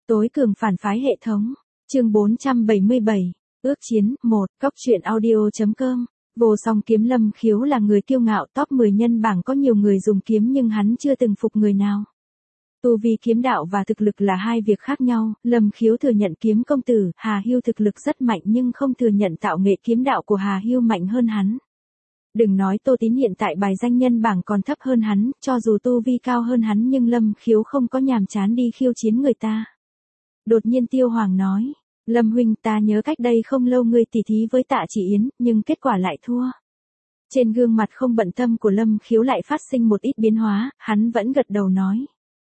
Tối cường phản phái hệ thống. Chương 477. Ước chiến 1. Cốc truyện audio.com. Vô song kiếm Lâm Khiếu là người kiêu ngạo, top 10 nhân bảng có nhiều người dùng kiếm nhưng hắn chưa từng phục người nào. Tu vi kiếm đạo và thực lực là hai việc khác nhau, Lâm Khiếu thừa nhận kiếm công tử Hà Hưu thực lực rất mạnh nhưng không thừa nhận tạo nghệ kiếm đạo của Hà Hưu mạnh hơn hắn. Đừng nói Tô Tín hiện tại bài danh nhân bảng còn thấp hơn hắn, cho dù tu vi cao hơn hắn nhưng Lâm Khiếu không có nhàm chán đi khiêu chiến người ta. Đột nhiên Tiêu Hoàng nói, Lâm huynh, ta nhớ cách đây không lâu ngươi tỉ thí với Tạ Chỉ Yến, nhưng kết quả lại thua. Trên gương mặt không bận tâm của Lâm Khiếu lại phát sinh một ít biến hóa, hắn vẫn gật đầu nói.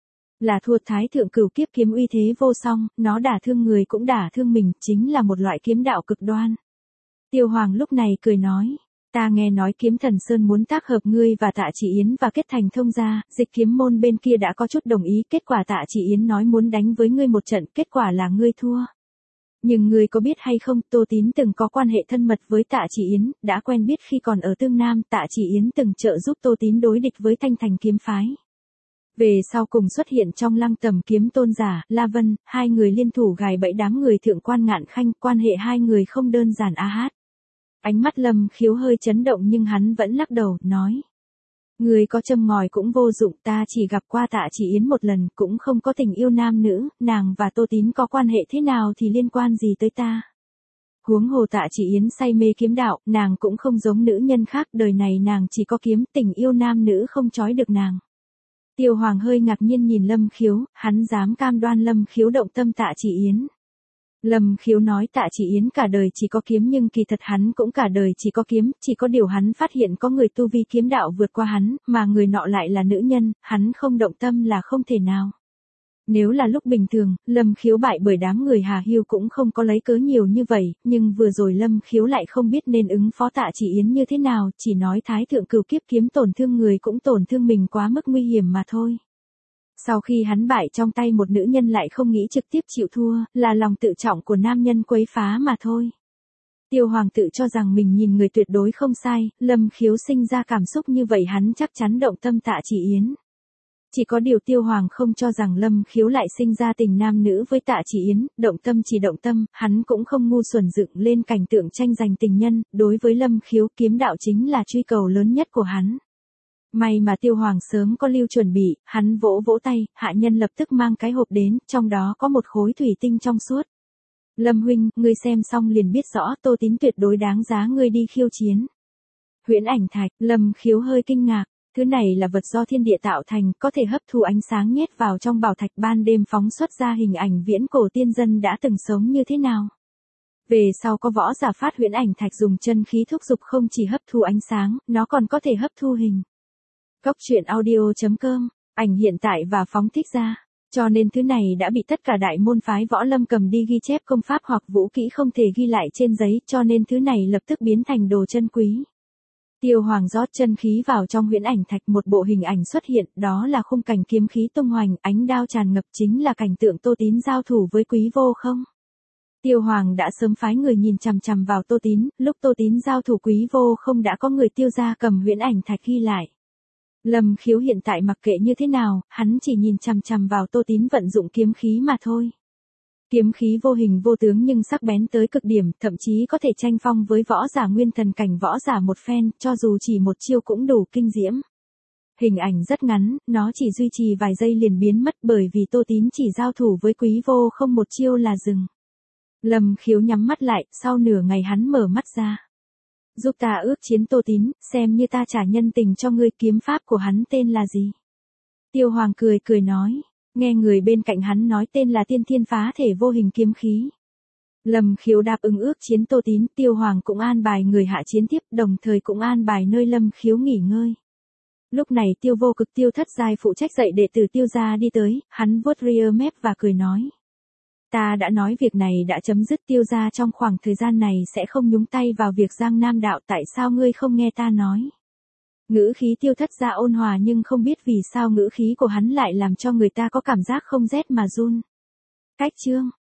Là thua. Thái thượng cửu kiếp kiếm uy thế vô song, nó đả thương người cũng đả thương mình, chính là một loại kiếm đạo cực đoan. Tiêu Hoàng lúc này cười nói, ta nghe nói Kiếm Thần Sơn muốn tác hợp ngươi và Tạ Chỉ Yến và kết thành thông gia, Dịch Kiếm môn bên kia đã có chút đồng ý, kết quả Tạ Chỉ Yến nói muốn đánh với ngươi một trận, kết quả là ngươi thua. Nhưng ngươi có biết hay không, Tô Tín từng có quan hệ thân mật với Tạ Chỉ Yến, đã quen biết khi còn ở Tương Nam, Tạ Chỉ Yến từng trợ giúp Tô Tín đối địch với Thanh Thành kiếm phái. Về sau cùng xuất hiện trong Lăng Tầm kiếm tôn giả, La Vân, hai người liên thủ gài bẫy đám người thượng quan Ngạn Khanh, quan hệ hai người không đơn giản a hát. Ánh mắt Lâm Khiếu hơi chấn động nhưng hắn vẫn lắc đầu, nói. Người có châm ngòi cũng vô dụng, ta chỉ gặp qua Tạ Chỉ Yến một lần, cũng không có tình yêu nam nữ, nàng và Tô Tín có quan hệ thế nào thì liên quan gì tới ta. Huống hồ Tạ Chỉ Yến say mê kiếm đạo, nàng cũng không giống nữ nhân khác, đời này nàng chỉ có kiếm, tình yêu nam nữ không trói được nàng. Tiêu Hoàng hơi ngạc nhiên nhìn Lâm Khiếu, hắn dám cam đoan Lâm Khiếu động tâm Tạ Chỉ Yến. Lâm Khiếu nói Tạ Chỉ Yến cả đời chỉ có kiếm nhưng kỳ thật hắn cũng cả đời chỉ có kiếm, chỉ có điều hắn phát hiện có người tu vi kiếm đạo vượt qua hắn, mà người nọ lại là nữ nhân, hắn không động tâm là không thể nào. Nếu là lúc bình thường, Lâm Khiếu bại bởi đám người Hà Hưu cũng không có lấy cớ nhiều như vậy, nhưng vừa rồi Lâm Khiếu lại không biết nên ứng phó Tạ Chỉ Yến như thế nào, chỉ nói Thái thượng cửu kiếp kiếm tổn thương người cũng tổn thương mình quá mức nguy hiểm mà thôi. Sau khi hắn bại trong tay một nữ nhân lại không nghĩ trực tiếp chịu thua, là lòng tự trọng của nam nhân quấy phá mà thôi. Tiêu Hoàng tự cho rằng mình nhìn người tuyệt đối không sai, Lâm Khiếu sinh ra cảm xúc như vậy hắn chắc chắn động tâm Tạ Chỉ Yến. Chỉ có điều Tiêu Hoàng không cho rằng Lâm Khiếu lại sinh ra tình nam nữ với Tạ Chỉ Yến, động tâm chỉ động tâm, hắn cũng không ngu xuẩn dựng lên cảnh tượng tranh giành tình nhân, đối với Lâm Khiếu kiếm đạo chính là truy cầu lớn nhất của hắn. May mà Tiêu Hoàng sớm có lưu chuẩn bị, hắn vỗ vỗ tay, hạ nhân lập tức mang cái hộp đến, trong đó có một khối thủy tinh trong suốt. Lâm huynh, ngươi xem xong liền biết rõ, Tô Tín tuyệt đối đáng giá ngươi đi khiêu chiến. Huyễn ảnh thạch, Lâm Khiếu hơi kinh ngạc, thứ này là vật do thiên địa tạo thành, có thể hấp thu ánh sáng nhét vào trong bảo thạch, ban đêm phóng xuất ra hình ảnh viễn cổ tiên dân đã từng sống như thế nào. Về sau có võ giả phát huyễn ảnh thạch dùng chân khí thúc dục không chỉ hấp thu ánh sáng, nó còn có thể hấp thu hình. Cốc truyện audio.com, ảnh hiện tại và phóng thích ra, cho nên thứ này đã bị tất cả đại môn phái võ lâm cầm đi ghi chép công pháp hoặc vũ kỹ không thể ghi lại trên giấy, cho nên thứ này lập tức biến thành đồ chân quý. Tiêu Hoàng rót chân khí vào trong huyễn ảnh thạch, một bộ hình ảnh xuất hiện, đó là khung cảnh kiếm khí tung hoành, ánh đao tràn ngập, chính là cảnh tượng Tô Tín giao thủ với Quý Vô Không. Tiêu Hoàng đã sớm phái người nhìn chằm chằm vào Tô Tín, lúc Tô Tín giao thủ Quý Vô Không đã có người Tiêu gia cầm huyễn ảnh thạch ghi lại. Lâm Khiếu hiện tại mặc kệ như thế nào, hắn chỉ nhìn chằm chằm vào Tô Tín vận dụng kiếm khí mà thôi. Kiếm khí vô hình vô tướng nhưng sắc bén tới cực điểm, thậm chí có thể tranh phong với võ giả nguyên thần cảnh võ giả một phen, cho dù chỉ một chiêu cũng đủ kinh diễm. Hình ảnh rất ngắn, nó chỉ duy trì vài giây liền biến mất bởi vì Tô Tín chỉ giao thủ với Quý Vô Không một chiêu là dừng. Lâm Khiếu nhắm mắt lại, sau nửa ngày hắn mở mắt ra. Giúp ta ước chiến Tô Tín, xem như ta trả nhân tình cho ngươi, kiếm pháp của hắn tên là gì? Tiêu Hoàng cười cười nói, nghe người bên cạnh hắn nói tên là Tiên Thiên Phá Thể Vô Hình Kiếm Khí. Lâm Khiếu đáp ứng ước chiến Tô Tín, Tiêu Hoàng cũng an bài người hạ chiến tiếp, đồng thời cũng an bài nơi Lâm Khiếu nghỉ ngơi. Lúc này Tiêu Vô Cực Tiêu Thất Giai phụ trách dạy đệ tử Tiêu gia đi tới, hắn vuốt ria mép và cười nói. Ta đã nói việc này đã chấm dứt, Tiêu gia trong khoảng thời gian này sẽ không nhúng tay vào việc Giang Nam đạo, tại sao ngươi không nghe ta nói? Ngữ khí Tiêu Thất gia ôn hòa nhưng không biết vì sao ngữ khí của hắn lại làm cho người ta có cảm giác không rét mà run. Cách chương